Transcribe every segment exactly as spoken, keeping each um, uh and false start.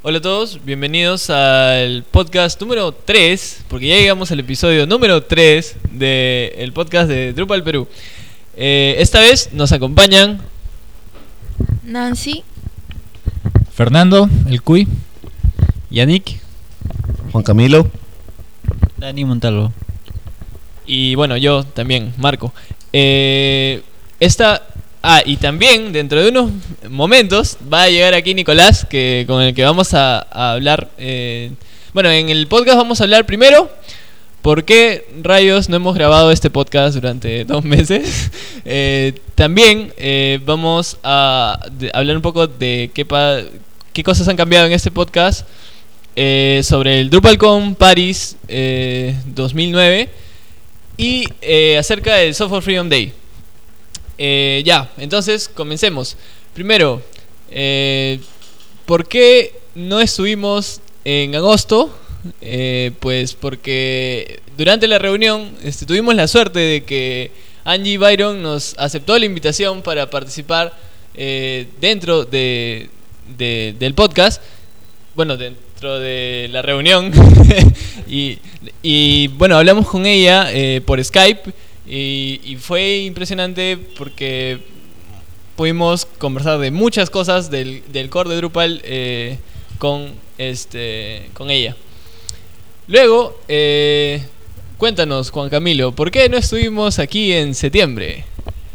Hola a todos, bienvenidos al podcast número tres, porque ya llegamos al episodio número tres del podcast de Drupal Perú. Eh, esta vez nos acompañan Nancy, Fernando, el Cuy, Yannick, Juan Camilo, Dani Montalvo. Y bueno, yo también, Marco. Eh, esta... Ah, y también dentro de unos momentos va a llegar aquí Nicolás, que con el que vamos a, a hablar. Eh, bueno, en el podcast vamos a hablar primero por qué rayos no hemos grabado este podcast durante dos meses. Eh, también eh, vamos a de, hablar un poco de qué, pa, qué cosas han cambiado en este podcast eh, sobre el DrupalCon Paris eh, dos mil nueve y eh, acerca del Software Freedom Day. Eh, ya, entonces comencemos. Primero, eh, ¿por qué no estuvimos en agosto? Eh, pues porque durante la reunión este, tuvimos la suerte de que Angie Byron nos aceptó la invitación para participar eh, dentro de, de, del podcast. Bueno, dentro de la reunión. y, y bueno, hablamos con ella eh, por Skype. Y, y fue impresionante porque pudimos conversar de muchas cosas del, del core de Drupal eh, con, este, con ella. Luego, eh, cuéntanos, Juan Camilo, ¿por qué no estuvimos aquí en septiembre?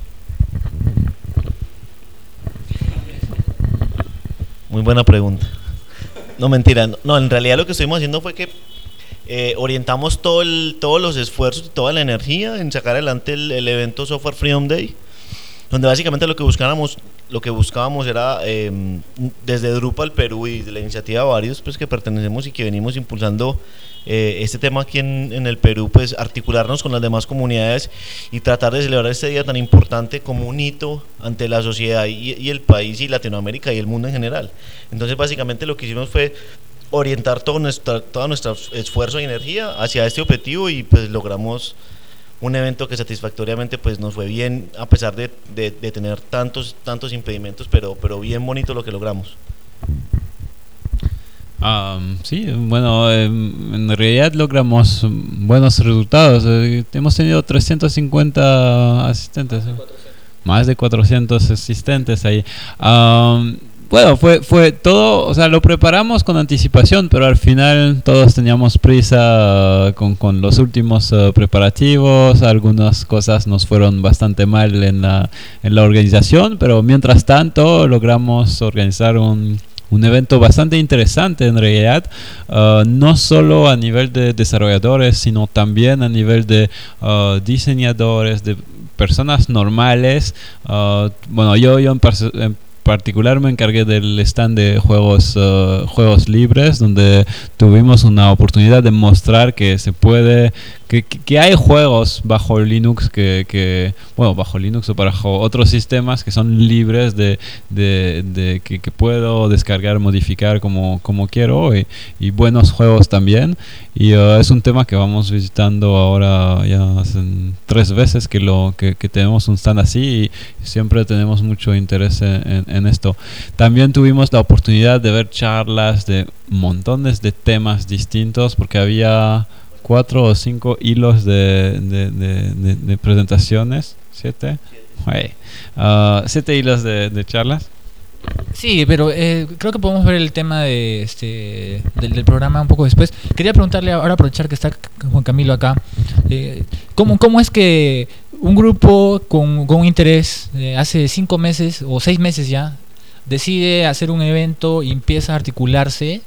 Muy buena pregunta. No, mentira, no, no, en realidad lo que estuvimos haciendo fue que Eh, orientamos todo el, todos los esfuerzos y toda la energía en sacar adelante el, el evento Software Freedom Day, donde básicamente lo que buscábamos, lo que buscábamos era eh, desde Drupal Perú y de la iniciativa varios pues que pertenecemos y que venimos impulsando eh, este tema aquí en, en el Perú, pues articularnos con las demás comunidades y tratar de celebrar este día tan importante como un hito ante la sociedad y, y el país y Latinoamérica y el mundo en general. Entonces básicamente lo que hicimos fue orientar todo nuestra, todo nuestro esfuerzo y energía hacia este objetivo y pues logramos un evento que satisfactoriamente pues nos fue bien a pesar de, de, de tener tantos tantos impedimentos, pero, pero bien bonito lo que logramos. Um, sí, bueno, eh, en realidad logramos buenos resultados. Eh, hemos tenido trescientos cincuenta asistentes, eh, más de cuatrocientos asistentes ahí. Um, Bueno, fue fue todo, o sea, lo preparamos con anticipación, pero al final todos teníamos prisa con, con los últimos uh, preparativos. Algunas cosas nos fueron bastante mal en la, en la organización, pero mientras tanto logramos organizar un, un evento bastante interesante en realidad, uh, no solo a nivel de desarrolladores, sino también a nivel de uh, diseñadores, de personas normales. Uh, bueno, yo, yo en, en particular me encargué del stand de juegos uh, juegos libres, donde tuvimos una oportunidad de mostrar que se puede que, que, que hay juegos bajo Linux que, que bueno bajo Linux o bajo otros sistemas que son libres de, de, de que, que puedo descargar, modificar como, como quiero, y, y buenos juegos también. Y uh, es un tema que vamos visitando ahora ya hace tres veces que lo que, que tenemos un stand así, y siempre tenemos mucho interés en, en esto. También tuvimos la oportunidad de ver charlas de montones de temas distintos, porque había cuatro o cinco hilos de, de, de, de, de presentaciones. ¿Siete? Hey. Uh, ¿Siete hilos de, de charlas? Sí, pero eh, creo que podemos ver el tema de este del, del programa un poco después. Quería preguntarle, ahora aprovechar que está Juan Camilo acá, eh, ¿cómo, ¿cómo es que un grupo con, con interés eh, hace cinco meses o seis meses ya decide hacer un evento y empieza a articularse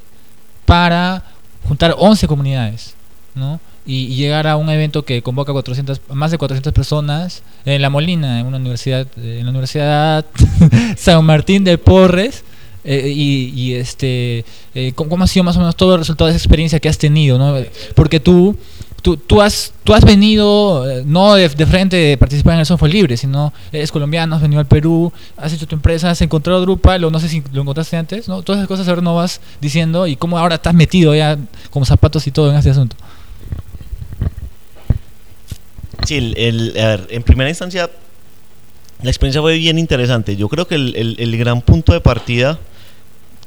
para juntar once comunidades, ¿no? Y, y llegar a un evento que convoca cuatrocientas, más de cuatrocientas personas en La Molina, en una universidad, en la Universidad San Martín de Porres, eh, y, y este, eh, ¿cómo ha sido más o menos todo el resultado de esa experiencia que has tenido, ¿no? Porque tú Tú, tú, has, tú has venido, eh, no de, de frente de participar en el software libre, sino eres colombiano, has venido al Perú, has hecho tu empresa, has encontrado Drupal, o no sé si lo encontraste antes, ¿no? Todas esas cosas ahora no vas diciendo, y cómo ahora estás metido ya como zapatos y todo en este asunto. Sí, el, el, a ver, en primera instancia la experiencia fue bien interesante. Yo creo que el, el, el gran punto de partida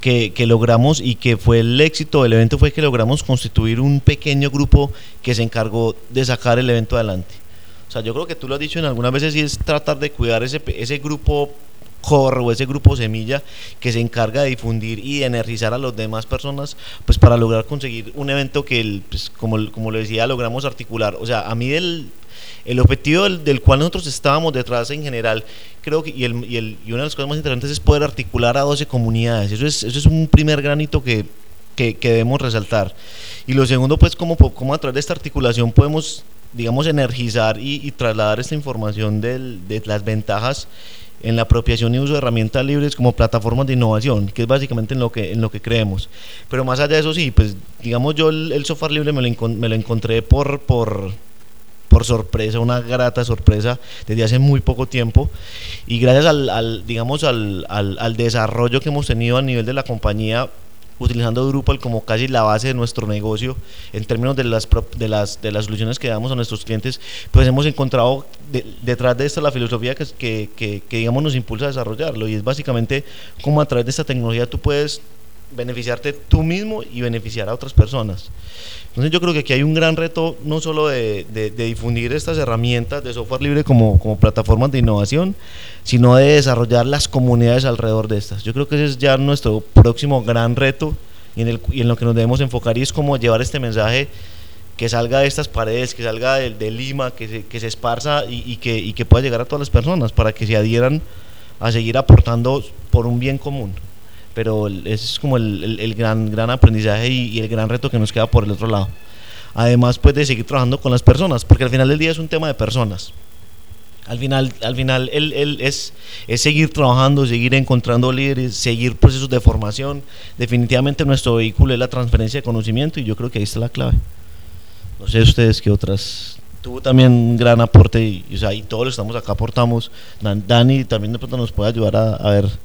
que, que logramos, y que fue el éxito del evento, fue que logramos constituir un pequeño grupo que se encargó de sacar el evento adelante. O sea, yo creo que tú lo has dicho en algunas veces, y es tratar de cuidar ese, ese grupo core o ese grupo semilla que se encarga de difundir y de energizar a las demás personas, pues para lograr conseguir un evento que, el, pues, como, como lo decía, logramos articular. O sea, a mí el, el objetivo del, del cual nosotros estábamos detrás en general, creo que, y, el, y, el, y una de las cosas más interesantes es poder articular a doce comunidades. Eso es, eso es un primer granito que, que, que debemos resaltar. Y lo segundo, pues, cómo, cómo a través de esta articulación podemos, digamos, energizar y, y trasladar esta información del, de las ventajas en la apropiación y uso de herramientas libres como plataformas de innovación, que es básicamente en lo que, en lo que creemos. Pero más allá de eso, sí, pues digamos, yo el, el software libre me lo, me lo encontré por, por, por sorpresa, una grata sorpresa, desde hace muy poco tiempo, y gracias al, al digamos, al, al, al desarrollo que hemos tenido a nivel de la compañía, utilizando Drupal como casi la base de nuestro negocio en términos de las, de las, de las soluciones que damos a nuestros clientes, pues hemos encontrado de, detrás de esto la filosofía que, que, que, que digamos nos impulsa a desarrollarlo, y es básicamente cómo a través de esta tecnología tú puedes beneficiarte tú mismo y beneficiar a otras personas. Entonces yo creo que aquí hay un gran reto, no solo de, de, de difundir estas herramientas de software libre como, como plataformas de innovación, sino de desarrollar las comunidades alrededor de estas. Yo creo que ese es ya nuestro próximo gran reto, y en, el, y en lo que nos debemos enfocar, y es como llevar este mensaje que salga de estas paredes, que salga de, de Lima, que se, que se esparza y, y, que, y que pueda llegar a todas las personas para que se adhieran a seguir aportando por un bien común. Pero ese es como el, el, el gran, gran aprendizaje y, y el gran reto que nos queda por el otro lado. Además, pues, de seguir trabajando con las personas, porque al final del día es un tema de personas. Al final, al final el, el es, es seguir trabajando, seguir encontrando líderes, seguir procesos de formación. Definitivamente nuestro vehículo es la transferencia de conocimiento, y yo creo que ahí está la clave. No sé ustedes qué otras. Tuvo también un gran aporte, y, y, o sea, y todos los que estamos acá aportamos. Dan, Dani también de pronto nos puede ayudar a, a ver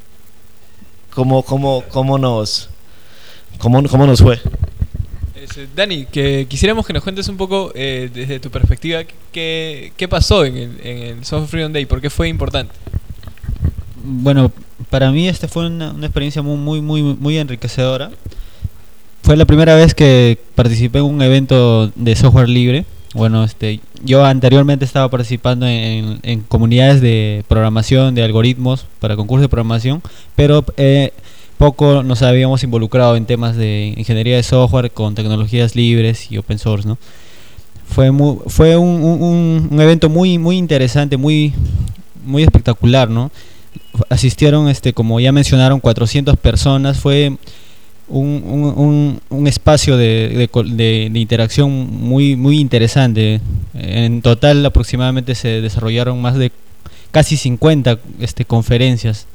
cómo, cómo, cómo, nos, cómo, cómo nos fue. Dani, que quisiéramos que nos cuentes un poco eh, desde tu perspectiva qué, qué pasó en el, en el Software Freedom Day, por qué fue importante. Bueno, para mí esta fue una, una experiencia muy, muy, muy, muy enriquecedora. Fue la primera vez que participé en un evento de software libre. Bueno, este, yo anteriormente estaba participando en, en comunidades de programación, de algoritmos para concursos de programación, pero eh, poco nos habíamos involucrado en temas de ingeniería de software con tecnologías libres y open source, ¿no? Fue muy, fue un, un, un evento muy muy interesante, muy muy espectacular, ¿no? Asistieron, este, como ya mencionaron, cuatrocientas personas. Fue un, un, un, un espacio de, de, de, de interacción muy muy interesante. En total aproximadamente se desarrollaron más de casi cincuenta este, conferencias.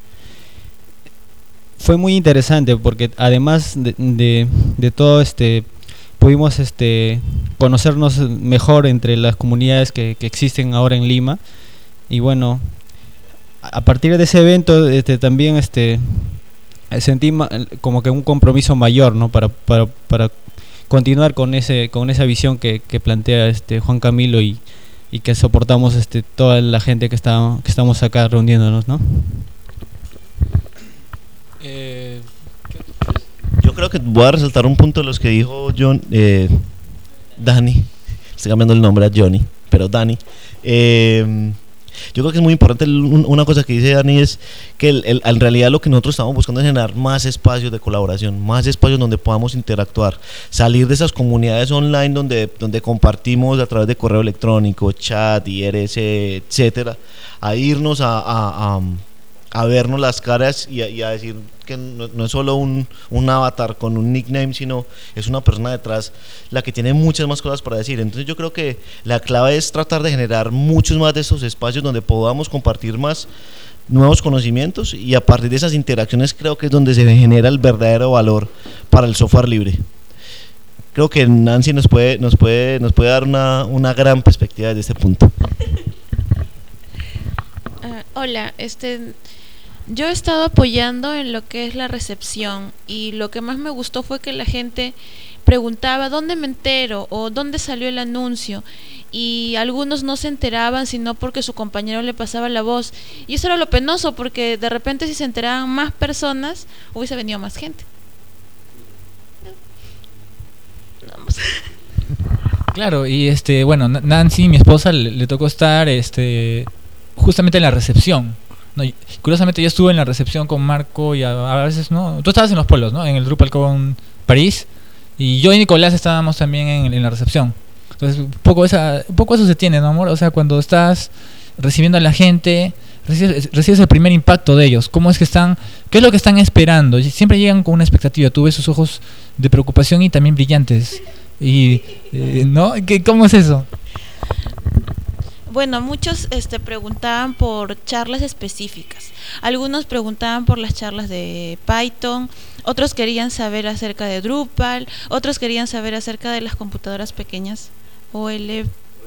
Fue muy interesante porque además de, de, de todo, este pudimos este conocernos mejor entre las comunidades que, que existen ahora en Lima. Y bueno, a partir de ese evento este, también este sentí ma, como que un compromiso mayor, ¿no? para, para, para continuar con ese con esa visión que, que plantea este Juan Camilo, y, y que soportamos este toda la gente que está que estamos acá reuniéndonos, ¿no? Eh, Yo creo que voy a resaltar un punto de los que dijo John, eh, Dani, estoy cambiando el nombre a Johnny, pero Dani. Eh, yo creo que es muy importante, una cosa que dice Dani es que el, el, en realidad lo que nosotros estamos buscando es generar más espacios de colaboración, más espacios donde podamos interactuar, salir de esas comunidades online donde, donde compartimos a través de correo electrónico, chat, I R C, etcétera, a irnos a, a, a a vernos las caras y a, y a decir que no, no es solo un, un avatar con un nickname, sino es una persona detrás la que tiene muchas más cosas para decir. Entonces yo creo que la clave es tratar de generar muchos más de estos espacios donde podamos compartir más nuevos conocimientos, y a partir de esas interacciones creo que es donde se genera el verdadero valor para el software libre. Creo que Nancy nos puede, nos puede, nos puede dar una, una gran perspectiva desde este punto. Uh, hola, este Yo he estado apoyando en lo que es la recepción y lo que más me gustó fue que la gente preguntaba dónde me entero o dónde salió el anuncio, y algunos no se enteraban sino porque su compañero le pasaba la voz, y eso era lo penoso porque de repente si se enteraban más personas hubiese venido más gente. Vamos. Claro, y este, bueno, Nancy, mi esposa, le, le tocó estar este justamente en la recepción. No, y curiosamente yo estuve en la recepción con Marco y a, a veces no. Tú estabas en los pueblos, ¿no? En el DrupalCon París, y yo y Nicolás estábamos también en, en la recepción. Entonces, un poco esa, un poco eso se tiene, ¿no, amor? O sea, cuando estás recibiendo a la gente, recibes, recibes el primer impacto de ellos. ¿Cómo es que están? ¿Qué es lo que están esperando? Y siempre llegan con una expectativa. Tú ves sus ojos de preocupación y también brillantes. Y eh, ¿no? ¿Qué, ¿Cómo es eso? Bueno, muchos este, preguntaban por charlas específicas. Algunos preguntaban por las charlas de Python, otros querían saber acerca de Drupal, otros querían saber acerca de las computadoras pequeñas o L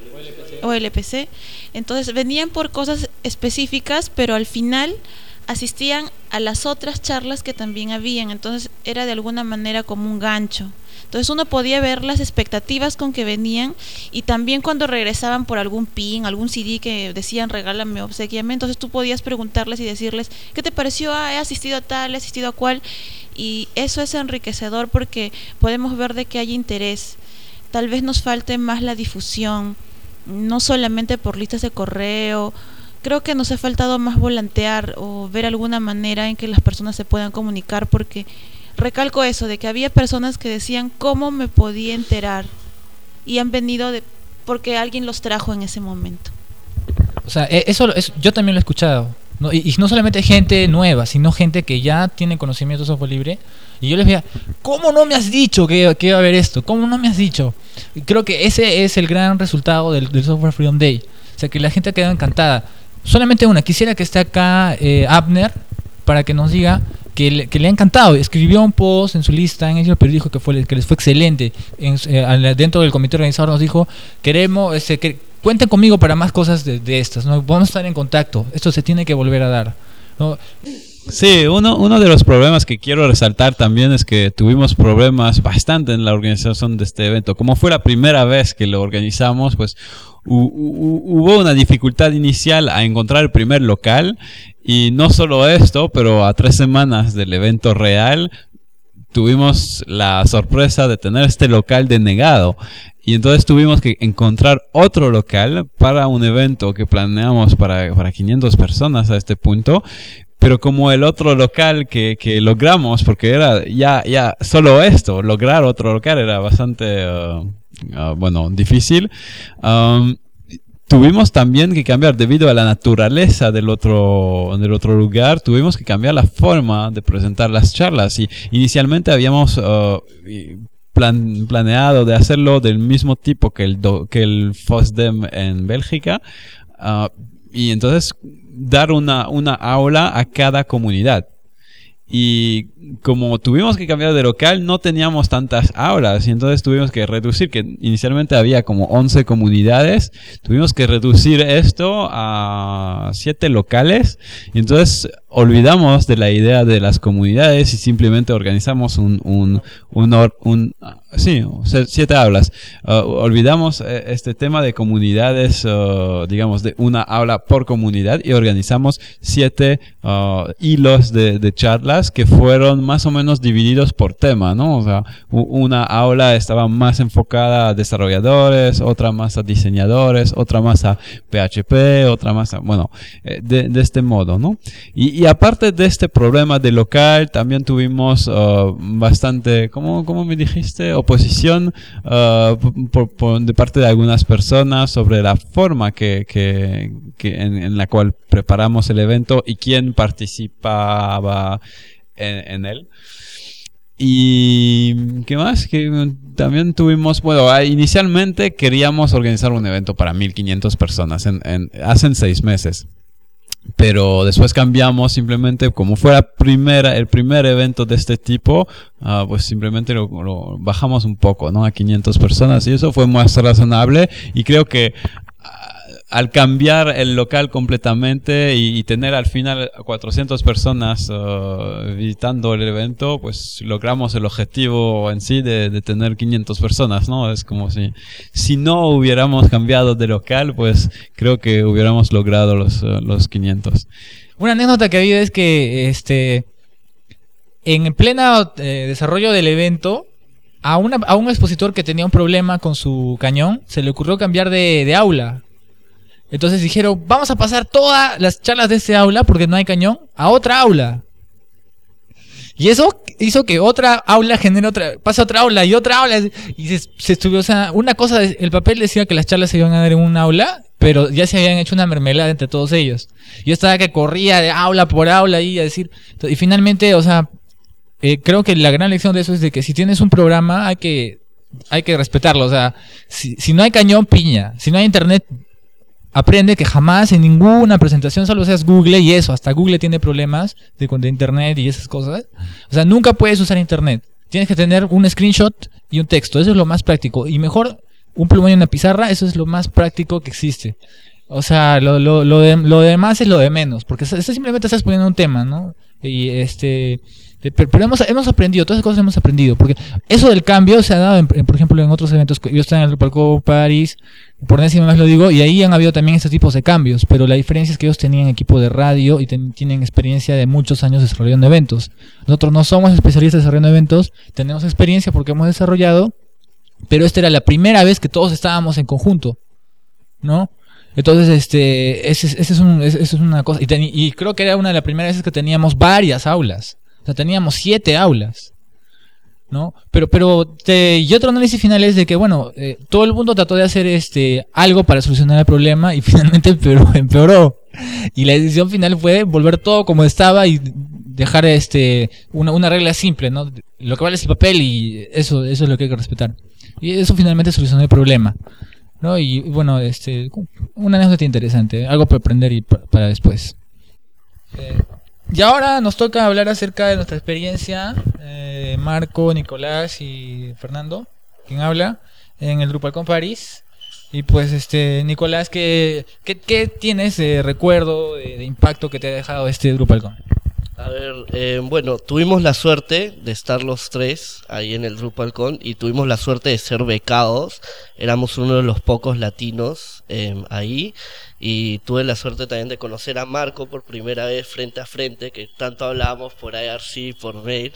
P C. Entonces venían por cosas específicas, pero al final asistían a las otras charlas que también habían. Entonces era de alguna manera como un gancho. Entonces uno podía ver las expectativas con que venían, y también cuando regresaban por algún pin, algún C D que decían regálame, obsequiame, entonces tú podías preguntarles y decirles ¿qué te pareció? Ah, he asistido a tal, he asistido a cual, y eso es enriquecedor porque podemos ver de que hay interés. Tal vez nos falte más la difusión, no solamente por listas de correo. Creo que nos ha faltado más volantear o ver alguna manera en que las personas se puedan comunicar, porque recalco eso, de que había personas que decían ¿cómo me podía enterar? Y han venido de porque alguien los trajo en ese momento. O sea, eso, eso yo también lo he escuchado, ¿no? Y, y no solamente gente nueva, sino gente que ya tiene conocimiento de software libre. Y yo les decía, ¿cómo no me has dicho que, que iba a haber esto? ¿Cómo no me has dicho? Y creo que ese es el gran resultado del, del Software Freedom Day. O sea, que la gente ha quedado encantada. Solamente una, quisiera que esté acá eh, Abner para que nos diga que le, que le ha encantado. Escribió un post en su lista en el pero dijo que fue que les fue excelente. En, eh, dentro del comité organizador nos dijo, queremos, este, que cuenten conmigo para más cosas de, de estas, ¿no? Vamos a estar en contacto. Esto se tiene que volver a dar, ¿no? Sí, uno, uno de los problemas que quiero resaltar también es que tuvimos problemas bastante en la organización de este evento. Como fue la primera vez que lo organizamos, pues hubo una dificultad inicial a encontrar el primer local, y no solo esto, pero a tres semanas del evento real tuvimos la sorpresa de tener este local denegado, y entonces tuvimos que encontrar otro local para un evento que planeamos para, para quinientas personas a este punto. Pero como el otro local que, que logramos, porque era ya, ya solo esto, lograr otro local era bastante, uh, uh, bueno, difícil. Um, tuvimos también que cambiar, debido a la naturaleza del otro, del otro lugar, tuvimos que cambiar la forma de presentar las charlas. Y inicialmente habíamos uh, plan, planeado de hacerlo del mismo tipo que el, do, que el FOSDEM en Bélgica. Uh, y entonces dar una, una aula a cada comunidad. Y como tuvimos que cambiar de local, no teníamos tantas aulas, y entonces tuvimos que reducir, que inicialmente había como once comunidades, tuvimos que reducir esto a siete locales, y entonces olvidamos de la idea de las comunidades y simplemente organizamos un, un, un, un, un sí, siete aulas. Uh, olvidamos eh, este tema de comunidades, uh, digamos, de una aula por comunidad, y organizamos siete uh, hilos de, de charlas que fueron más o menos divididos por tema, ¿no? O sea, una aula estaba más enfocada a desarrolladores, otra más a diseñadores, otra más a P H P, otra más a, bueno, de, de este modo, ¿no? Y, y aparte de este problema de local, también tuvimos uh, bastante, ¿cómo, cómo me dijiste? Oposición uh, por, por, de parte de algunas personas sobre la forma que, que, que en, en la cual preparamos el evento y quién participaba en, en él. Y ¿qué más? Que también tuvimos, bueno, inicialmente queríamos organizar un evento para mil quinientas personas en, en, hace seis meses. Pero después cambiamos, simplemente como fue la primera, el primer evento de este tipo, uh, pues simplemente lo, lo bajamos un poco, ¿no? A quinientas personas, y eso fue más razonable, y creo que al cambiar el local completamente y, y tener al final cuatrocientas personas uh, visitando el evento, pues logramos el objetivo en sí de, de tener quinientas personas, ¿no? Es como si, si no hubiéramos cambiado de local, pues creo que hubiéramos logrado los, uh, los quinientos. Una anécdota que ha habido es que este en pleno eh, desarrollo del evento, a, una, a un expositor que tenía un problema con su cañón, se le ocurrió cambiar de, de aula. Entonces dijeron, vamos a pasar todas las charlas de este aula, porque no hay cañón, a otra aula. Y eso hizo que otra aula genere otra, pase otra aula y otra aula. Y se, se estuvo, o sea, una cosa, el papel decía que las charlas se iban a dar en un aula, pero ya se habían hecho una mermelada entre todos ellos. Yo estaba que corría de aula por aula y a decir, y finalmente, o sea, eh, creo que la gran lección de eso es de que si tienes un programa hay que, hay que respetarlo. O sea, si, si no hay cañón, piña. Si no hay internet, aprende que jamás en ninguna presentación solo seas Google, y eso, hasta Google tiene problemas de, de internet y esas cosas. O sea, nunca puedes usar internet. Tienes que tener un screenshot y un texto. Eso es lo más práctico. Y mejor un plumón y una pizarra, eso es lo más práctico que existe. O sea, lo, lo, lo, de, lo demás es lo de menos, porque simplemente estás poniendo un tema, ¿no? Y este... Pero hemos, hemos aprendido, todas esas cosas hemos aprendido, porque eso del cambio se ha dado, en, en, por ejemplo, en otros eventos. Yo estaba en el Drupalcon Paris, por décima vez lo digo, y ahí han habido también estos tipos de cambios, pero la diferencia es que ellos tenían equipo de radio y ten, tienen experiencia de muchos años desarrollando eventos. Nosotros no somos especialistas desarrollando eventos, tenemos experiencia porque hemos desarrollado, pero esta era la primera vez que todos estábamos en conjunto, ¿no? Entonces, este, ese, ese es, un, ese es una cosa, y, ten, y creo que era una de las primeras veces que teníamos varias aulas. O sea, teníamos siete aulas, ¿no? Pero, pero te, y otro análisis final es de que, bueno, eh, todo el mundo trató de hacer este algo para solucionar el problema y finalmente empeoró, empeoró. Y la decisión final fue volver todo como estaba y dejar este una, una regla simple, ¿no? Lo que vale es el papel y eso, eso es lo que hay que respetar. Y eso finalmente solucionó el problema, ¿no? Y bueno, este, una anécdota interesante, algo para aprender y para, para después. Eh, Y ahora nos toca hablar acerca de nuestra experiencia, eh, Marco, Nicolás y Fernando, quien habla, en el Drupalcon París. Y pues, este, Nicolás, ¿qué, qué, qué tienes de recuerdo, de, de impacto que te ha dejado este Drupalcon? A ver, eh, bueno, tuvimos la suerte de estar los tres ahí en el Drupalcon y tuvimos la suerte de ser becados. Éramos uno de los pocos latinos eh, ahí. Y tuve la suerte también de conocer a Marco por primera vez frente a frente, que tanto hablábamos por I R C, por mail.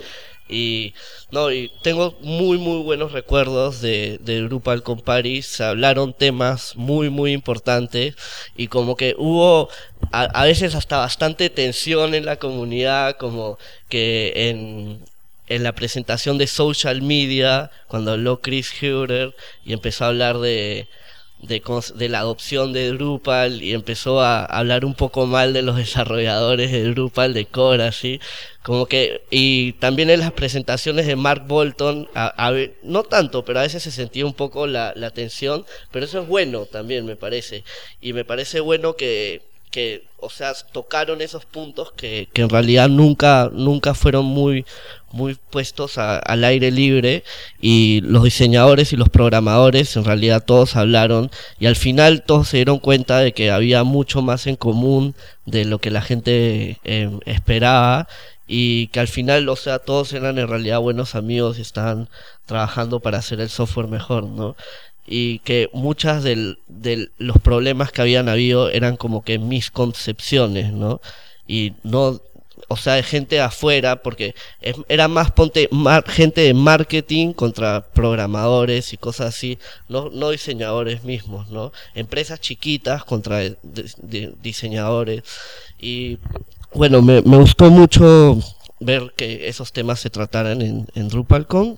Y no, y tengo muy muy buenos recuerdos de, de Drupalcon Paris. Se hablaron temas muy muy importantes y como que hubo a, a veces hasta bastante tensión en la comunidad, como que en... en la presentación de social media, cuando habló Chris Huber y empezó a hablar de, de, de la adopción de Drupal y empezó a hablar un poco mal de los desarrolladores de Drupal, de core, así, como que, y también en las presentaciones de Mark Bolton, a, a, no tanto, pero a veces se sentía un poco la, la tensión, pero eso es bueno también, me parece, y me parece bueno que que, o sea, tocaron esos puntos que, que en realidad nunca, nunca fueron muy, muy puestos a, al aire libre, y los diseñadores y los programadores en realidad todos hablaron y al final todos se dieron cuenta de que había mucho más en común de lo que la gente eh, esperaba, y que al final, o sea, todos eran en realidad buenos amigos y estaban trabajando para hacer el software mejor, ¿no? Y que muchas de los problemas que habían habido eran como que misconcepciones, ¿no? Y no, o sea, de gente afuera, porque es, era más ponte mar, gente de marketing contra programadores y cosas así, no, no diseñadores mismos, ¿no? Empresas chiquitas contra de, de, de diseñadores. Y bueno, me, me gustó mucho ver que esos temas se trataran en, en DrupalCon.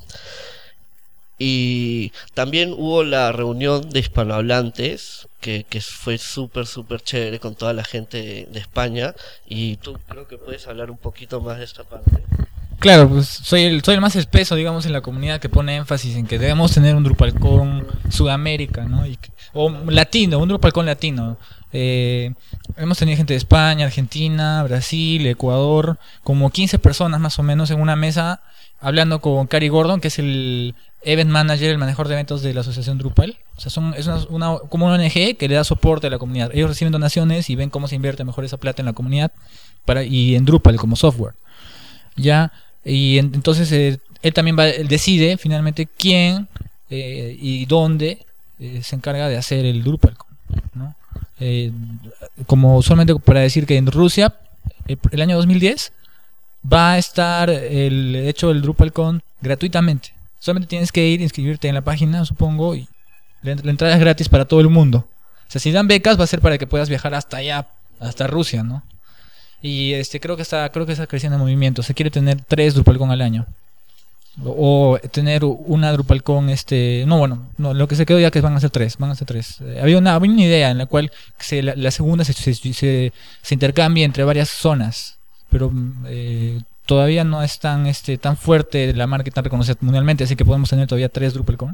Y también hubo la reunión de hispanohablantes, que, que fue súper, súper chévere con toda la gente de, de España. Y tú creo que puedes hablar un poquito más de esta parte. Claro, pues soy el, soy el más espeso, digamos, en la comunidad, que pone énfasis en que debemos tener un DrupalCon Sudamérica, ¿no? Y, o latino, un DrupalCon latino. Eh, hemos tenido gente de España, Argentina, Brasil, Ecuador, como quince personas más o menos en una mesa. hablando con Cary Gordon, que es el event manager, el manejador de eventos de la asociación Drupal. O sea, son, es una, una, como una O N G que le da soporte a la comunidad. Ellos reciben donaciones y ven cómo se invierte mejor esa plata en la comunidad para, y en Drupal como software. Ya, y en, entonces eh, él también va, él decide finalmente quién eh, y dónde eh, se encarga de hacer el Drupal, ¿no? Eh, como solamente para decir que en Rusia el, el año dos mil diez va a estar el hecho del DrupalCon gratuitamente. Solamente tienes que ir, inscribirte en la página, supongo, y la, la entrada es gratis para todo el mundo. O sea, si dan becas va a ser para que puedas viajar hasta allá, hasta Rusia, ¿no? Y este creo que está creo que está creciendo el movimiento. Se quiere tener tres DrupalCon al año. O, o tener una DrupalCon, este... No, bueno, no, lo que se quedó ya que van a ser tres, van a ser tres. Eh, había, una, había una idea en la cual se, la, la segunda se, se, se, se intercambia entre varias zonas, pero eh, todavía no es tan, este, tan fuerte la marca, tan reconocida mundialmente, así que podemos tener todavía tres DrupalCon.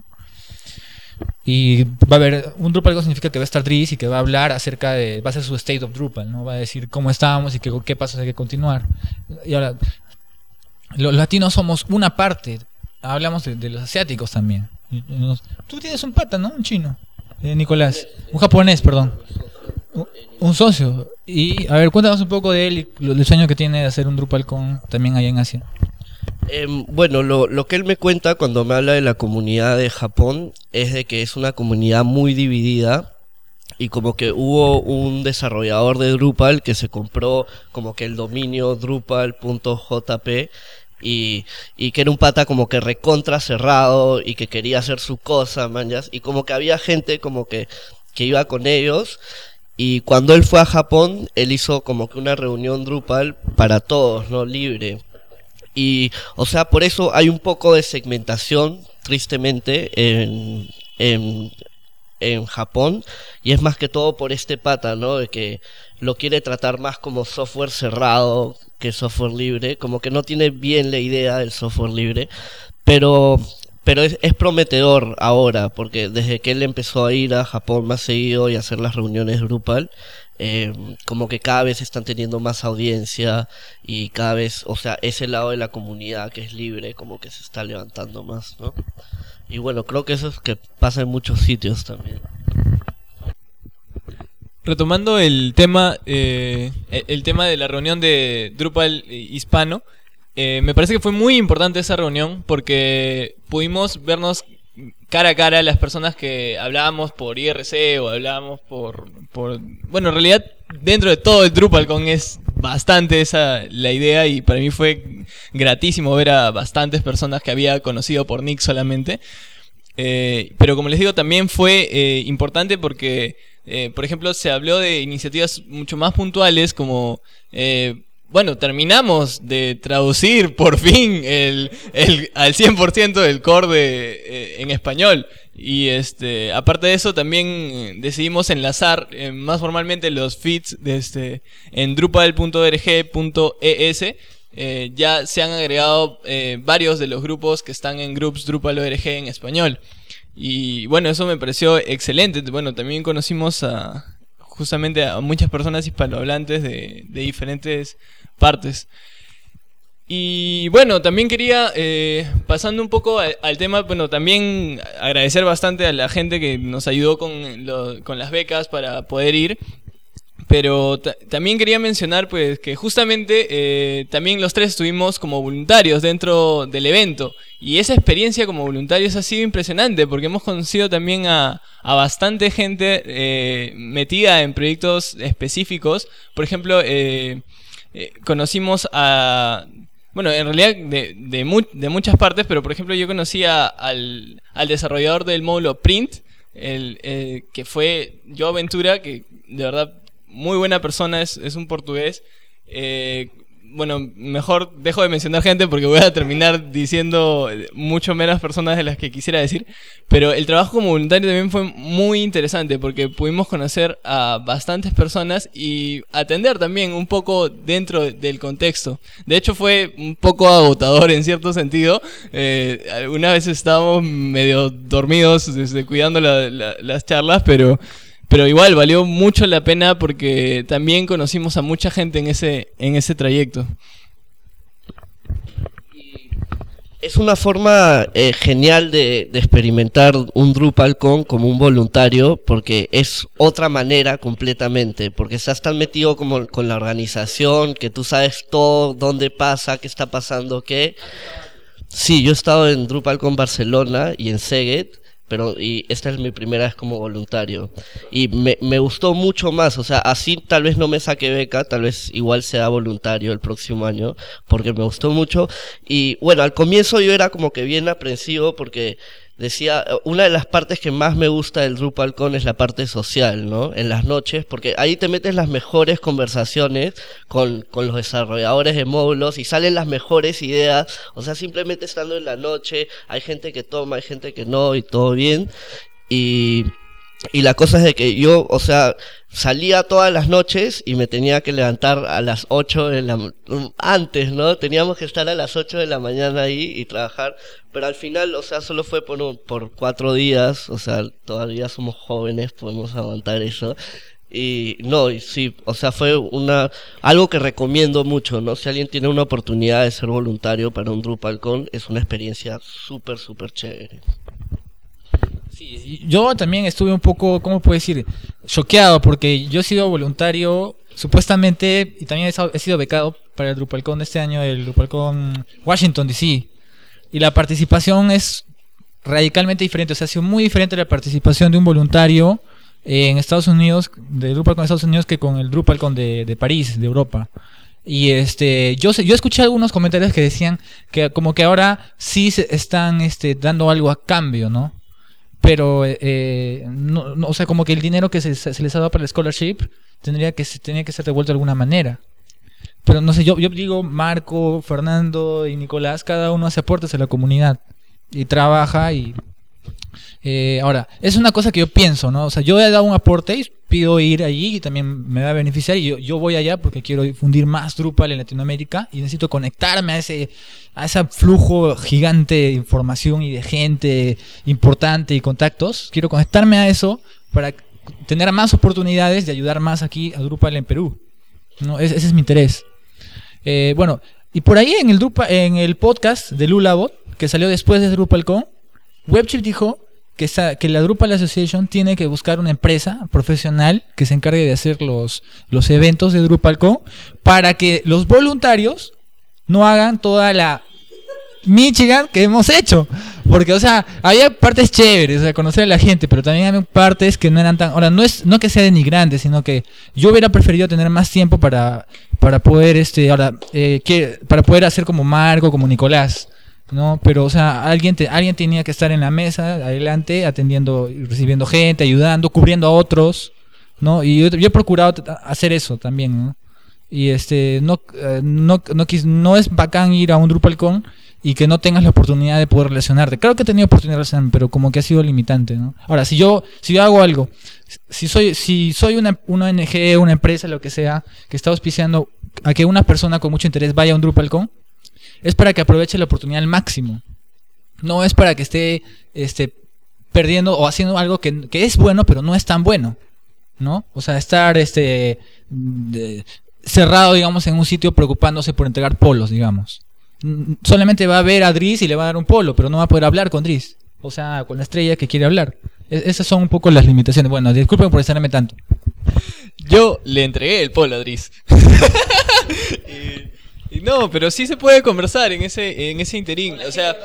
Y va a haber, un DrupalCon significa que va a estar Dries y que va a hablar acerca de, va a ser su State of Drupal, ¿no? Va a decir cómo estamos y qué, qué pasos hay que continuar. Y ahora, los latinos somos una parte, hablamos de, de los asiáticos también. Tú tienes un pata, ¿no? Un chino, eh, Nicolás, un japonés, perdón, un, un socio. Y a ver, cuéntanos un poco de él y el sueño que tiene de hacer un DrupalCon también allá en Asia. Eh, bueno, lo, lo que él me cuenta cuando me habla de la comunidad de Japón es de que es una comunidad muy dividida y como que hubo un desarrollador de Drupal que se compró como que el dominio drupal punto j p y, y que era un pata como que recontra cerrado y que quería hacer su cosa, manjas, y como que había gente como que, que iba con ellos. Y cuando él fue a Japón, él hizo como que una reunión Drupal para todos, ¿no? Libre. Y, o sea, por eso hay un poco de segmentación, tristemente, en, en, en Japón. Y es más que todo por este pata, ¿no? De que lo quiere tratar más como software cerrado que software libre. Como que no tiene bien la idea del software libre. Pero... Pero es, es prometedor ahora, porque desde que él empezó a ir a Japón más seguido y a hacer las reuniones Drupal, eh, como que cada vez están teniendo más audiencia y cada vez, o sea, ese lado de la comunidad que es libre, como que se está levantando más, ¿no? Y bueno, creo que eso es que pasa en muchos sitios también. Retomando el tema, eh, el, el tema de la reunión de Drupal hispano, Eh, me parece que fue muy importante esa reunión porque pudimos vernos cara a cara las personas que hablábamos por I R C o hablábamos por, por... Bueno, en realidad dentro de todo el DrupalCon es bastante esa la idea y para mí fue gratísimo ver a bastantes personas que había conocido por nick solamente. Eh, pero como les digo, también fue eh, importante porque, eh, por ejemplo, se habló de iniciativas mucho más puntuales como... Eh, Bueno, terminamos de traducir por fin el, el, al cien por ciento del core de, eh, en español. Y este, aparte de eso, también decidimos enlazar eh, más formalmente los feeds de este, en drupal punto org punto e s. Eh, ya se han agregado eh, varios de los grupos que están en Groups Drupal punto org en español. Y bueno, eso me pareció excelente. Bueno, también conocimos a... justamente a muchas personas hispanohablantes de, de diferentes partes. Y bueno, también quería, eh, pasando un poco al, al tema, bueno, también agradecer bastante a la gente que nos ayudó con, lo, con las becas para poder ir. Pero también quería mencionar pues que justamente eh, también los tres estuvimos como voluntarios dentro del evento. Y esa experiencia como voluntarios ha sido impresionante porque hemos conocido también a, a bastante gente eh, metida en proyectos específicos. Por ejemplo, eh, eh, conocimos a... Bueno, en realidad de, de, mu de muchas partes, pero por ejemplo yo conocí a, al, al desarrollador del módulo Print, el, eh, que fue Joao Ventura, que de verdad... muy buena persona, es, es un portugués. Eh, bueno, mejor dejo de mencionar gente porque voy a terminar diciendo mucho menos personas de las que quisiera decir. Pero el trabajo como voluntario también fue muy interesante porque pudimos conocer a bastantes personas y atender también un poco dentro del contexto. De hecho fue un poco agotador en cierto sentido. Eh, algunas veces estábamos medio dormidos desde cuidando la, la, las charlas, pero... Pero igual valió mucho la pena porque también conocimos a mucha gente en ese en ese trayecto. Es una forma eh, genial de, de experimentar un DrupalCon como un voluntario, porque es otra manera completamente, porque estás tan metido como con la organización, que tú sabes todo, dónde pasa, qué está pasando, qué. Sí, yo he estado en DrupalCon Barcelona y en Szeged, pero y esta es mi primera vez como voluntario y me, me gustó mucho más, o sea, así tal vez no me saque beca, tal vez igual sea voluntario el próximo año, porque me gustó mucho. Y bueno, al comienzo yo era como que bien aprensivo porque decía, una de las partes que más me gusta del DrupalCon es la parte social, ¿no? En las noches, porque ahí te metes las mejores conversaciones con, con los desarrolladores de módulos y salen las mejores ideas, o sea, simplemente estando en la noche, hay gente que toma, hay gente que no, y todo bien, y... Y la cosa es de que yo, o sea, salía todas las noches y me tenía que levantar a las ocho de la... Antes, ¿no? Teníamos que estar a las ocho de la mañana ahí y trabajar. Pero al final, o sea, solo fue por, un, por cuatro días. O sea, todavía somos jóvenes, podemos aguantar eso. Y no, y sí, o sea, fue una algo que recomiendo mucho, ¿no? Si alguien tiene una oportunidad de ser voluntario para un DrupalCon, es una experiencia súper, súper chévere. Sí, yo también estuve un poco, ¿cómo puedo decir? Choqueado, porque yo he sido voluntario, supuestamente, y también he sido, he sido becado para el DrupalCon de este año, el DrupalCon Washington D C. Y la participación es radicalmente diferente, o sea, ha sido muy diferente la participación de un voluntario en Estados Unidos, de DrupalCon de Estados Unidos, que con el DrupalCon de, de París, de Europa. Y este, yo yo escuché algunos comentarios que decían que como que ahora sí se están este, dando algo a cambio, ¿no? Pero, eh, no, no, o sea, como que el dinero que se, se les ha dado para el scholarship tendría que, tenía que ser devuelto de alguna manera. Pero no sé, yo, yo digo, Marco, Fernando y Nicolás, cada uno hace aportes a la comunidad y trabaja y... Eh, ahora, es una cosa que yo pienso, ¿no? O sea, yo he dado un aporte y pido ir allí y también me va a beneficiar y yo, yo voy allá porque quiero difundir más Drupal en Latinoamérica y necesito conectarme a ese a ese flujo gigante de información y de gente importante y contactos. Quiero conectarme a eso para tener más oportunidades de ayudar más aquí a Drupal en Perú, ¿no? Ese, ese es mi interés. Eh, bueno, y por ahí en el Drupal, en el podcast de Lulabot, que salió después de DrupalCon, Webchip dijo que, esa, que la Drupal Association tiene que buscar una empresa profesional que se encargue de hacer los, los eventos de DrupalCon para que los voluntarios no hagan toda la Michigan que hemos hecho. Porque, o sea, había partes chéveres, o sea, conocer a la gente, pero también había partes que no eran tan... Ahora, no es no que sea denigrante, sino que yo hubiera preferido tener más tiempo para, para poder, este, ahora, eh, que, para poder hacer como Marco, como Nicolás, ¿no? Pero, o sea, alguien te, alguien tenía que estar en la mesa, adelante, atendiendo, recibiendo gente, ayudando, cubriendo a otros, ¿no? Y yo, yo he procurado hacer eso también, ¿no? Y este, no, eh, no, no, no, no es bacán ir a un DrupalCon y que no tengas la oportunidad de poder relacionarte. Claro que he tenido oportunidad de relacionarme, pero como que ha sido limitante, ¿no? Ahora, si yo, si yo hago algo, si soy, si soy una, una O N G, una empresa, lo que sea, que está auspiciando a que una persona con mucho interés vaya a un DrupalCon, es para que aproveche la oportunidad al máximo. No es para que esté este, perdiendo o haciendo algo que, que es bueno, pero no es tan bueno, ¿no? O sea, estar este de, cerrado, digamos, en un sitio preocupándose por entregar polos, digamos. Solamente va a ver a Dries y le va a dar un polo, pero no va a poder hablar con Dries. O sea, con la estrella que quiere hablar. Es, esas son un poco las limitaciones. Bueno, disculpen por estarme tanto. Yo le entregué el polo a Dries. y, y no, pero sí se puede conversar en ese en ese interín. O sea,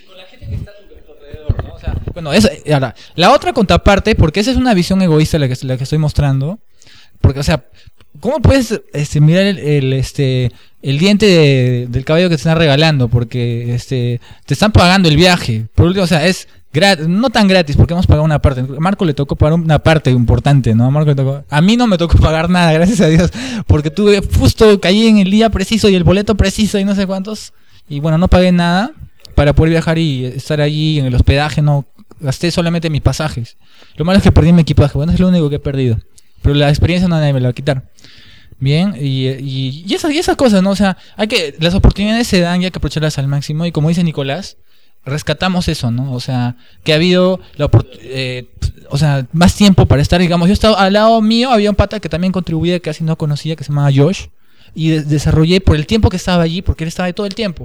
bueno, esa, ahora, la otra contraparte, porque esa es una visión egoísta la que, la que estoy mostrando. Porque, o sea, ¿cómo puedes este, mirar el, el, este, el diente de, del caballo que te están regalando? Porque este, te están pagando el viaje. Por último, o sea, es gratis, no tan gratis, porque hemos pagado una parte. A Marco le tocó pagar una parte importante, ¿no? A Marco le tocó. A mí no me tocó pagar nada, gracias a Dios, porque tuve justo caí en el día preciso y el boleto preciso y no sé cuántos. Y bueno, no pagué nada para poder viajar y estar allí en el hospedaje. No gasté solamente mis pasajes. Lo malo es que perdí mi equipaje. Bueno, es lo único que he perdido. Pero la experiencia no nadie me la va a quitar. Bien, y, y, y esas y esas cosas, ¿no? O sea, hay que las oportunidades se dan y hay que aprovecharlas al máximo. Y como dice Nicolás, rescatamos eso, ¿no? O sea, que ha habido la eh, o sea, más tiempo para estar, digamos, yo estaba al lado mío, había un pata que también contribuía, que casi no conocía, que se llamaba Josh, y de- desarrollé por el tiempo que estaba allí, porque él estaba ahí todo el tiempo.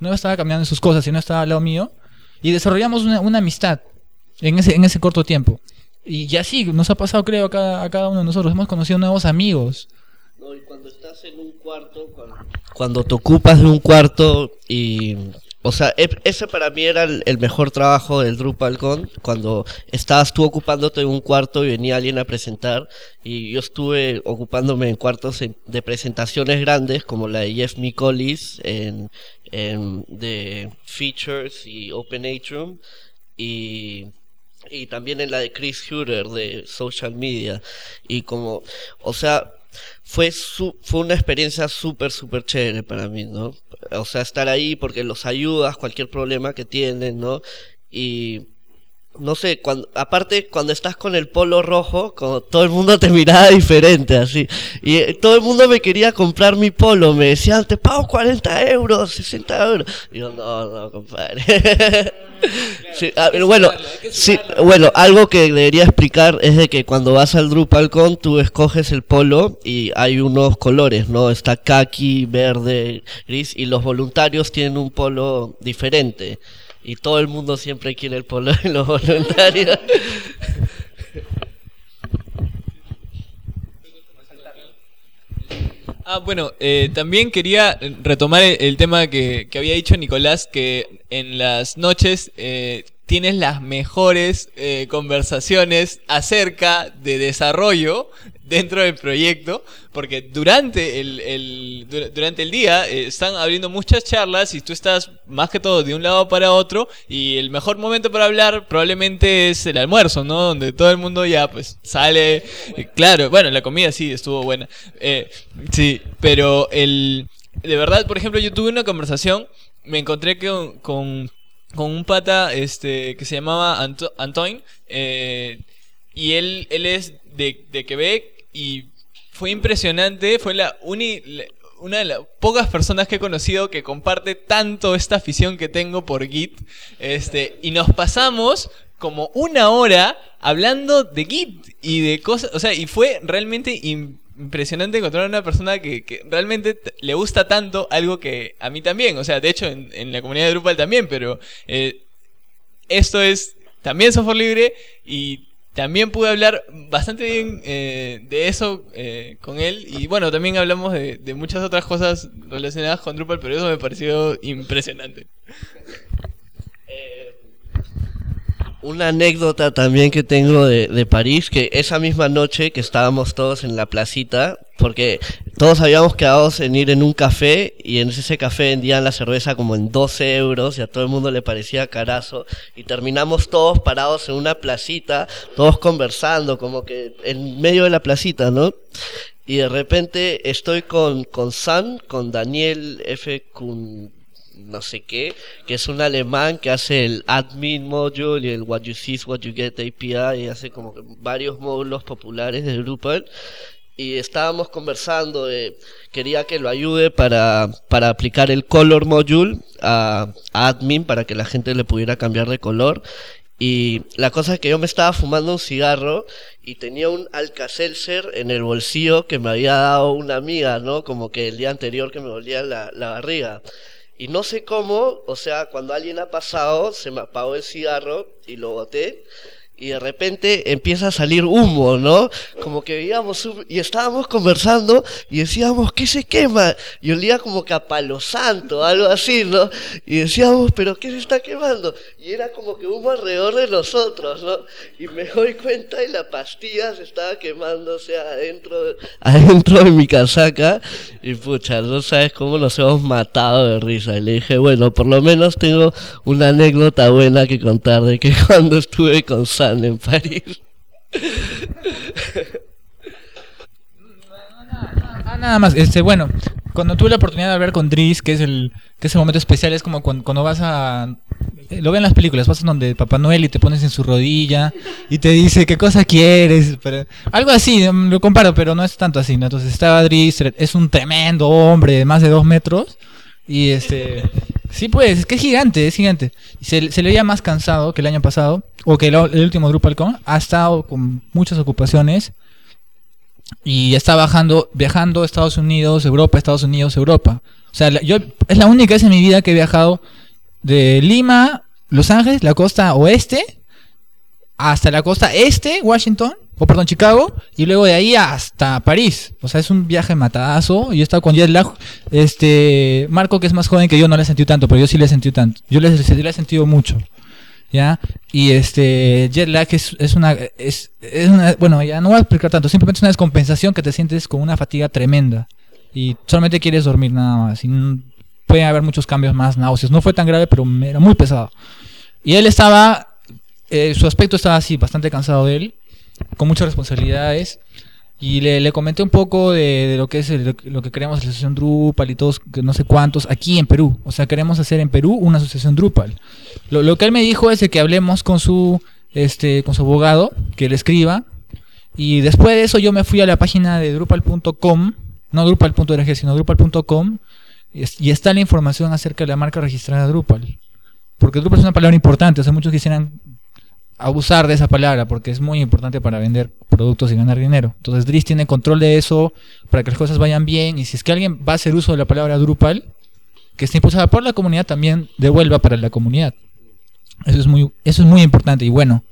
no estaba caminando en sus cosas, sino estaba al lado mío, y desarrollamos una, una amistad en ese, en ese corto tiempo. Y ya sí, nos ha pasado creo a cada, a cada uno de nosotros, hemos conocido nuevos amigos. No, y cuando estás en un cuarto, cuando, cuando te ocupas de un cuarto y... O sea, e- ese para mí era el, el mejor trabajo del DrupalCon, cuando estabas tú ocupándote de un cuarto y venía alguien a presentar, y yo estuve ocupándome en cuartos en- de presentaciones grandes, como la de Jeff Nicolis, en, en de Features y Open Atrium, y... y también en la de Chris Hutter de Social Media, y como, o sea, fue su, fue una experiencia súper súper chévere para mí, ¿no? O sea, estar ahí porque los ayudas, cualquier problema que tienen, ¿no? Y no sé, cuando, aparte cuando estás con el polo rojo, como todo el mundo te miraba diferente, así. Y eh, todo el mundo me quería comprar mi polo, me decían, te pago cuarenta euros, sesenta euros. Y yo, no, no, compadre. Sí, ah, pero bueno, sí, bueno, algo que debería explicar es de que cuando vas al DrupalCon tú escoges el polo y hay unos colores, ¿no? Está caqui, verde, gris, y los voluntarios tienen un polo diferente. Y todo el mundo siempre quiere el polo de los voluntarios. Ah, bueno, eh, también quería retomar el, el tema que, que había dicho Nicolás, que en las noches eh, tienes las mejores eh, conversaciones acerca de desarrollo dentro del proyecto, porque durante el, el dur- durante el día eh, están abriendo muchas charlas y tú estás más que todo de un lado para otro, y el mejor momento para hablar probablemente es el almuerzo, ¿no? Donde todo el mundo ya pues sale, eh, claro, bueno, la comida sí estuvo buena, eh, sí, pero el de verdad, por ejemplo, yo tuve una conversación, me encontré con, con, con un pata este que se llamaba Anto- Antoine, eh, y él, él es de, de Quebec, y fue impresionante, fue la, uni, la- una de las pocas personas que he conocido que comparte tanto esta afición que tengo por Git, este, y nos pasamos como una hora hablando de Git y de cosas, o sea, y fue realmente im- impresionante encontrar a una persona que, que realmente t- le gusta tanto algo que a mí también, o sea, de hecho en, en la comunidad de Drupal también, pero eh, esto es también software libre, y también pude hablar bastante bien eh, de eso eh, con él. Y bueno, también hablamos de, de muchas otras cosas relacionadas con Drupal, pero eso me pareció impresionante. Una anécdota también que tengo de, de París, que esa misma noche que estábamos todos en la placita, porque todos habíamos quedado en ir en un café, y en ese café vendían la cerveza como en doce euros, y a todo el mundo le parecía carazo, y terminamos todos parados en una placita, todos conversando, como que en medio de la placita, ¿no? Y de repente estoy con, con San, con Daniel F. Kun, no sé qué, que es un alemán que hace el admin module y el what you see is what you get A P I, y hace como que varios módulos populares de Drupal, y estábamos conversando de, quería que lo ayude para, para aplicar el color module a, a admin para que la gente le pudiera cambiar de color. Y la cosa es que yo me estaba fumando un cigarro y tenía un Alka-Seltzer en el bolsillo que me había dado una amiga, ¿no? Como que el día anterior que me dolía la, la barriga. Y no sé cómo, o sea, cuando alguien ha pasado, se me apagó el cigarro y lo boté. Y de repente empieza a salir humo, ¿no? Como que veíamos hum- y estábamos conversando y decíamos, ¿qué se quema? Y olía como que a palo santo, algo así, ¿no? Y decíamos, ¿pero qué se está quemando? Y era como que humo alrededor de nosotros, ¿no? Y me doy cuenta y la pastilla se estaba quemándose adentro, adentro de mi casaca. Y pucha, no sabes cómo nos hemos matado de risa. Y le dije, bueno, por lo menos tengo una anécdota buena que contar de que cuando estuve con San en París. Ah, nada más, este, bueno, cuando tuve la oportunidad de hablar con Dries, que es el, que es el momento especial, es como cuando, cuando vas a, eh, lo ven en las películas, vas donde Papá Noel y te pones en su rodilla y te dice qué cosa quieres, pero algo así, mm, lo comparo, pero no es tanto así, ¿no? Entonces estaba Dries, es un tremendo hombre de más de dos metros, y este, sí pues, es que es gigante, es gigante, y se, se le veía más cansado que el año pasado, o que el, el último DrupalCon, ha estado con muchas ocupaciones. y está bajando, viajando a Estados Unidos, Europa, Estados Unidos, Europa. O sea, la- yo es la única vez en mi vida que he viajado de Lima, Los Ángeles, la costa oeste, hasta la costa este, Washington, o perdón, Chicago, y luego de ahí hasta París. O sea, es un viaje matadazo. Yo he estado con jet lag. Este, Marco, que es más joven que yo, no le he sentido tanto, pero yo sí le he sentido tanto. Yo le, le he sentido mucho. ¿Ya? Y este, jet lag es, es una, es, es una, bueno, ya no voy a explicar tanto, simplemente es una descompensación que te sientes con una fatiga tremenda. Y solamente quieres dormir nada más. Y n- pueden haber muchos cambios más, náuseas. No fue tan grave, pero me- era muy pesado. Y él estaba, eh, su aspecto estaba así, bastante cansado de él, con muchas responsabilidades. Y le, le comenté un poco de, de lo que es el- lo que queremos la asociación Drupal y todos, que no sé cuántos, aquí en Perú. O sea, queremos hacer en Perú una asociación Drupal. Lo, lo que él me dijo es de que hablemos con su, este, con su abogado, que le escriba. Y después de eso yo me fui a la página de drupal punto com, no drupal punto org, sino drupal punto com, y, es- y está la información acerca de la marca registrada Drupal. Porque Drupal es una palabra importante, o sea, muchos quisieran abusar de esa palabra porque es muy importante para vender productos y ganar dinero. Entonces Dries tiene control de eso para que las cosas vayan bien, y si es que alguien va a hacer uso de la palabra Drupal, que está impulsada por la comunidad, también devuelva para la comunidad. Eso es muy, eso es muy importante y bueno.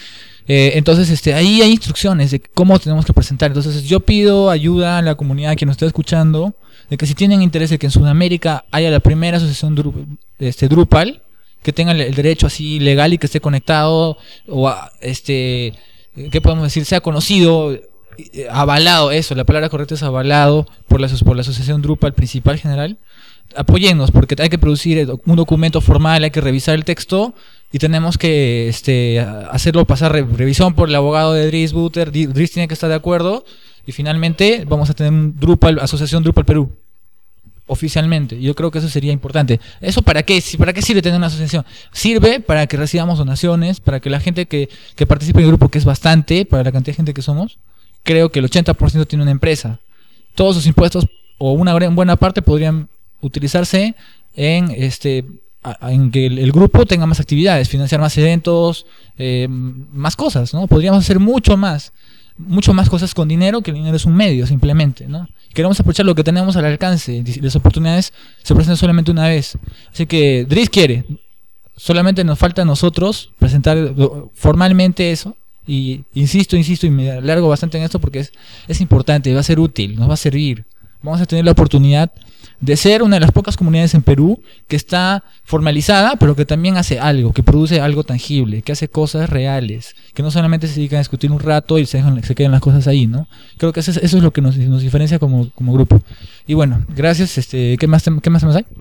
Eh, entonces, este, ahí hay instrucciones de cómo tenemos que presentar. Entonces, yo pido ayuda a la comunidad que nos está escuchando, de que si tienen interés de que en Sudamérica haya la primera asociación Dru- este, Drupal, que tenga el, el derecho así legal y que esté conectado, o a- este, ¿qué podemos decir? Sea conocido, eh, avalado, eso, la palabra correcta es avalado por la, aso- por la asociación Drupal principal general. Apóyennos, porque hay que producir un documento formal, hay que revisar el texto y tenemos que este, hacerlo pasar re- revisión por el abogado de Dries Buter. Di- Dries tiene que estar de acuerdo y finalmente vamos a tener un Drupal, Asociación Drupal Perú, oficialmente. Yo creo que eso sería importante. ¿Eso para qué? Si- ¿Para qué sirve tener una asociación? Sirve para que recibamos donaciones, para que la gente que, que participe en el grupo, que es bastante, para la cantidad de gente que somos, creo que el ochenta por ciento tiene una empresa. Todos sus impuestos, o una gran- buena parte, podrían utilizarse en este a- a- en que el, el grupo tenga más actividades, financiar más eventos, eh, más cosas, ¿no? Podríamos hacer mucho más, mucho más cosas con dinero, que el dinero es un medio simplemente, ¿no? Queremos aprovechar lo que tenemos al alcance, y las oportunidades se presentan solamente una vez. Así que Dries quiere, solamente nos falta a nosotros presentar eh, formalmente eso. Y insisto, insisto y me alargo bastante en esto porque es, es importante, va a ser útil, nos va a servir. Vamos a tener la oportunidad de ser una de las pocas comunidades en Perú que está formalizada, pero que también hace algo, que produce algo tangible, que hace cosas reales, que no solamente se dedican a discutir un rato y se, dejan, se quedan las cosas ahí, ¿no? Creo que eso es, eso es lo que nos, nos diferencia como, como grupo. Y bueno, gracias. Este, ¿qué más, tem- qué más temas hay?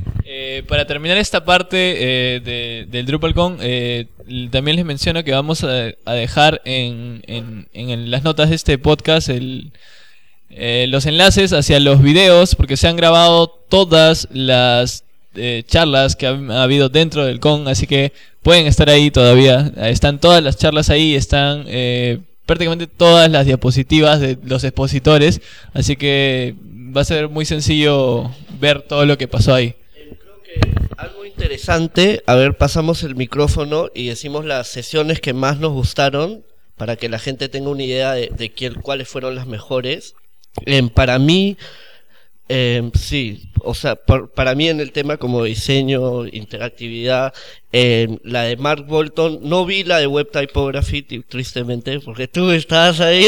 Eh, para terminar esta parte eh, de- del DrupalCon, eh, l- también les menciono que vamos a, a dejar en, en- en el- las notas de este podcast el, eh, los enlaces hacia los videos, porque se han grabado todas las eh, charlas que ha, ha habido dentro del con, así que pueden estar ahí todavía. Están todas las charlas ahí, están eh, prácticamente todas las diapositivas de los expositores, así que va a ser muy sencillo ver todo lo que pasó ahí. Creo que algo interesante, a ver, pasamos el micrófono y decimos las sesiones que más nos gustaron para que la gente tenga una idea de, de quién, cuáles fueron las mejores. Em, para mí, em, sí, o sea, por- para mí en el tema como diseño, interactividad, em, la de Mark Bolton, no vi la de Web Typography, ti- tristemente, porque tú estabas ahí.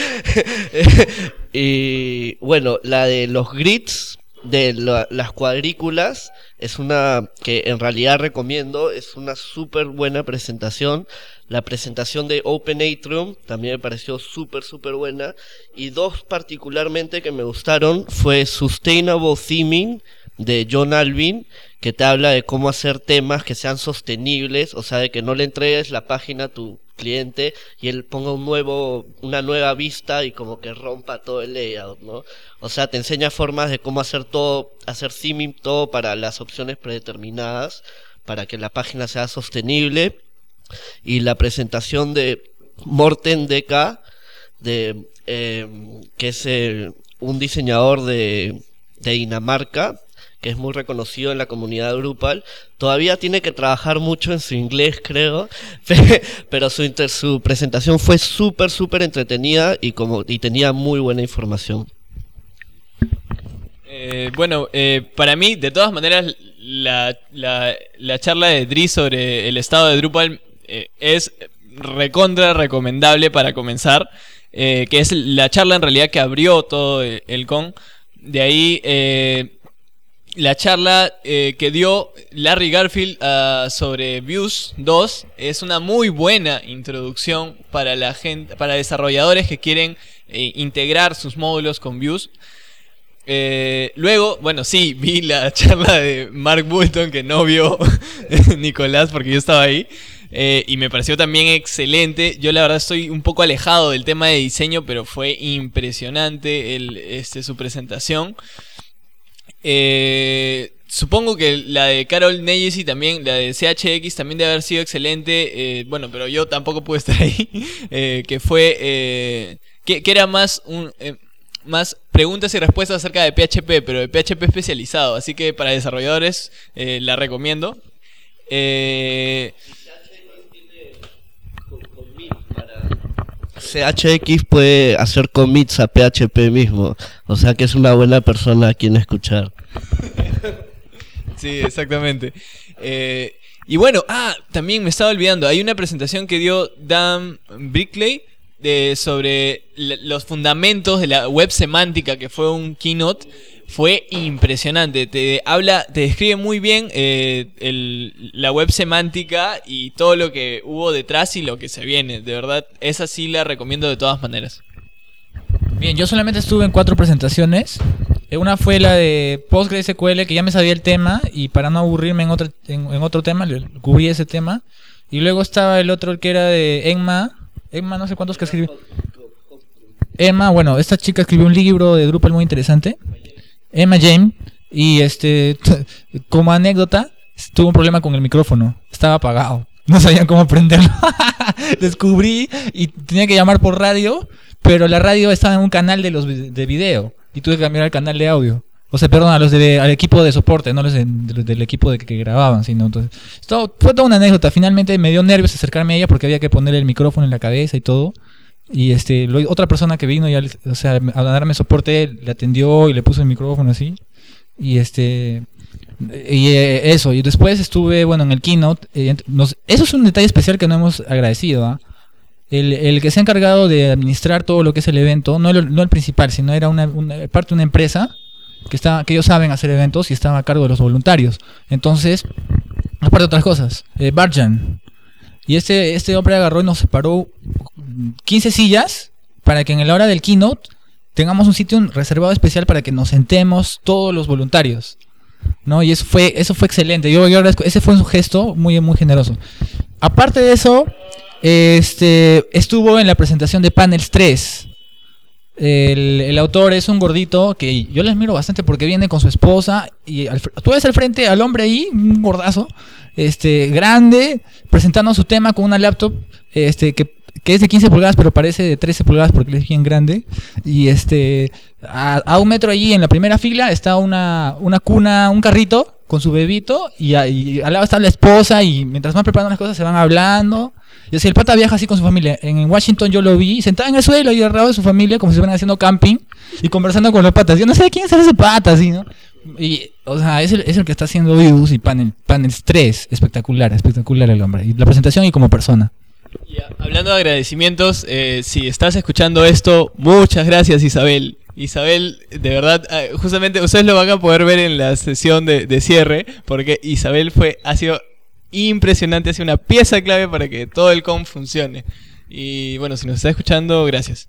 Y bueno, la de los grids, de la- las cuadrículas, es una que en realidad recomiendo, es una súper buena presentación. La presentación de Open Atrium también me pareció súper súper buena, y dos particularmente que me gustaron fue Sustainable Theming de John Alvin, que te habla de cómo hacer temas que sean sostenibles, o sea, de que no le entregues la página a tu cliente y él ponga un nuevo, una nueva vista y como que rompa todo el layout, ¿no? O sea, te enseña formas de cómo hacer todo, hacer theming todo para las opciones predeterminadas, para que la página sea sostenible. Y la presentación de Morten Deka, de, eh, que es eh, un diseñador de, de Dinamarca, que es muy reconocido en la comunidad Drupal. Todavía tiene que trabajar mucho en su inglés, creo, pero su, inter su presentación fue súper, súper entretenida y, como, y tenía muy buena información. Eh, bueno, eh, para mí, de todas maneras, la, la, la charla de Dries sobre el estado de Drupal eh, es recontra recomendable para comenzar, eh, que es la charla en realidad que abrió todo el, el con. De ahí, eh, la charla eh, que dio Larry Garfield uh, sobre Vue dos es una muy buena introducción para la gente, para desarrolladores que quieren eh, integrar sus módulos con Vue. Eh, luego, bueno, sí, vi la charla de Mark Boulton que no vio Nicolás porque yo estaba ahí, eh, y me pareció también excelente. Yo la verdad estoy un poco alejado del tema de diseño, pero fue impresionante el, este, su presentación. Eh, supongo que la de Carol Neyesi también, la de C H X también debe haber sido excelente, eh, bueno, pero yo tampoco pude estar ahí, eh, que fue, eh, que, que era más un... Eh, más preguntas y respuestas acerca de P H P, pero de P H P especializado, así que para desarrolladores eh, la recomiendo. Eh... C H X puede hacer commits a P H P mismo, o sea que es una buena persona a quien escuchar. Sí, exactamente. Eh, y bueno, ah, también me estaba olvidando, hay una presentación que dio Dan Brickley de, sobre los fundamentos de la web semántica, que fue un keynote. Fue impresionante, te habla, te describe muy bien eh, el, la web semántica y todo lo que hubo detrás y lo que se viene. De verdad, esa sí la recomiendo de todas maneras. Bien, yo solamente estuve en cuatro presentaciones. Una fue la de PostgreSQL, que ya me sabía el tema, y para no aburrirme en otro, en, en otro tema, le cubrí ese tema. Y luego estaba el otro que era de Emma. Emma, no sé cuántos que escribió. Emma, bueno, esta chica escribió un libro de Drupal muy interesante. Emma James. Y este, como anécdota, tuvo un problema con el micrófono. Estaba apagado. No sabían cómo prenderlo. Descubrí y tenía que llamar por radio, pero la radio estaba en un canal de los de video y tuve que cambiar al canal de audio. O sea, perdón, a los de, al equipo de soporte, no los de, de, del equipo de que, que grababan, sino entonces, esto fue toda una anécdota. Finalmente me dio nervios acercarme a ella porque había que ponerle el micrófono en la cabeza y todo. Y este, lo, otra persona que vino ya, o sea, a darme soporte, le atendió y le puso el micrófono así. Y este, y eh, eso. Y después estuve, bueno, en el keynote. Eh, nos, eso es un detalle especial que no hemos agradecido, ¿eh? El, el que se ha encargado de administrar todo lo que es el evento, no el, no el principal, sino era una, una parte de una empresa que está, que ellos saben hacer eventos y estaba a cargo de los voluntarios. Entonces, aparte de otras cosas, eh, Barjan. Y este, este hombre agarró y nos separó quince sillas para que en la hora del keynote tengamos un sitio reservado especial para que nos sentemos todos los voluntarios, ¿no? Y eso fue, eso fue excelente. Yo, yo agradezco, ese fue un gesto muy, muy generoso. Aparte de eso, este, estuvo en la presentación de Panels tres. El, el autor es un gordito que yo le admiro bastante porque viene con su esposa y al, tú ves al frente al hombre ahí, un gordazo, este, grande, presentando su tema con una laptop, este, que, que es de quince pulgadas pero parece de trece pulgadas porque es bien grande. Y este, a, a un metro allí en la primera fila está una, una cuna, un carrito con su bebito y, a, y al lado está la esposa y mientras van preparando las cosas se van hablando. Y así el pata viaja así con su familia. En Washington yo lo vi sentado en el suelo y al lado de su familia como si estuvieran haciendo camping y conversando con los patas. Yo no sé quién es ese pata, así, ¿no? Y, o sea, es el, es el que está haciendo Views y panel, Panels tres. Espectacular, espectacular el hombre. Y la presentación y como persona. Y a- hablando de agradecimientos, eh, si estás escuchando esto, muchas gracias, Isabel. Isabel, de verdad, eh, justamente ustedes lo van a poder ver en la sesión de, de cierre, porque Isabel fue, ha sido impresionante, ha sido una pieza clave para que todo el com funcione. Y bueno, si nos está escuchando, gracias.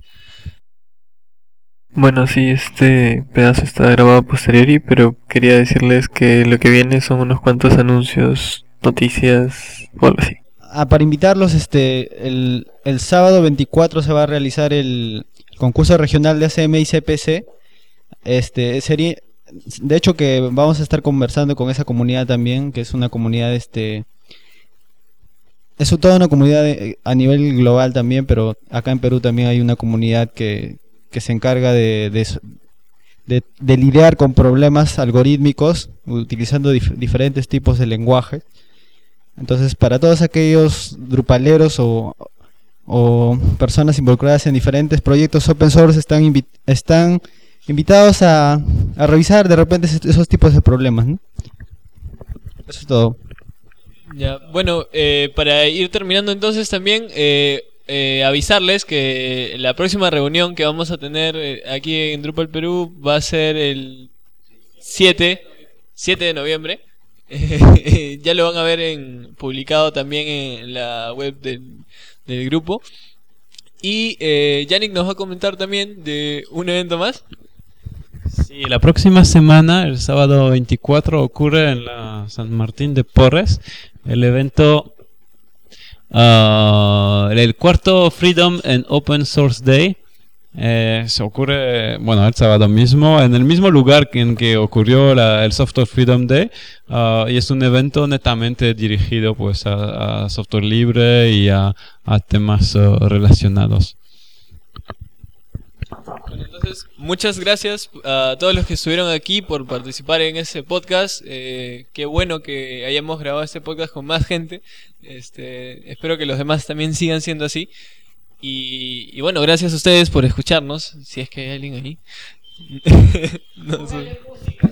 Bueno, sí, este pedazo está grabado a posteriori, pero quería decirles que lo que viene son unos cuantos anuncios, noticias o algo así. Ah, para invitarlos, este, el, el sábado veinticuatro se va a realizar el concurso regional de A C M y C P C. Este, sería, de hecho que vamos a estar conversando con esa comunidad también, que es una comunidad, este, es toda una comunidad de- a nivel global también, pero acá en Perú también hay una comunidad que, que se encarga de, de, de, de lidiar con problemas algorítmicos utilizando dif- diferentes tipos de lenguaje. Entonces, para todos aquellos drupaleros o, o personas involucradas en diferentes proyectos open source están, invi- están invitados a, a revisar de repente esos, esos tipos de problemas, ¿no? Eso es todo. Ya, bueno, eh, para ir terminando entonces también eh, eh, avisarles que la próxima reunión que vamos a tener eh, aquí en Drupal Perú va a ser el siete de noviembre. Eh, ya lo van a ver en, publicado también en la web del, del grupo. Y eh, Yannick nos va a comentar también de un evento más. Sí, la próxima semana, el sábado veinticuatro, ocurre en la San Martín de Porres el evento, uh, el cuarto Freedom and Open Source Day. Eh, se ocurre, bueno, el sábado mismo, en el mismo lugar que en que ocurrió la- el Software Freedom Day, uh, y es un evento netamente dirigido pues a, a software libre y a, a temas uh, relacionados. Bueno, entonces, muchas gracias a todos los que estuvieron aquí por participar en ese podcast. Eh, qué bueno que hayamos grabado este podcast con más gente. Este, espero que los demás también sigan siendo así. Y, y bueno, gracias a ustedes por escucharnos. Si es que hay alguien ahí. No sé.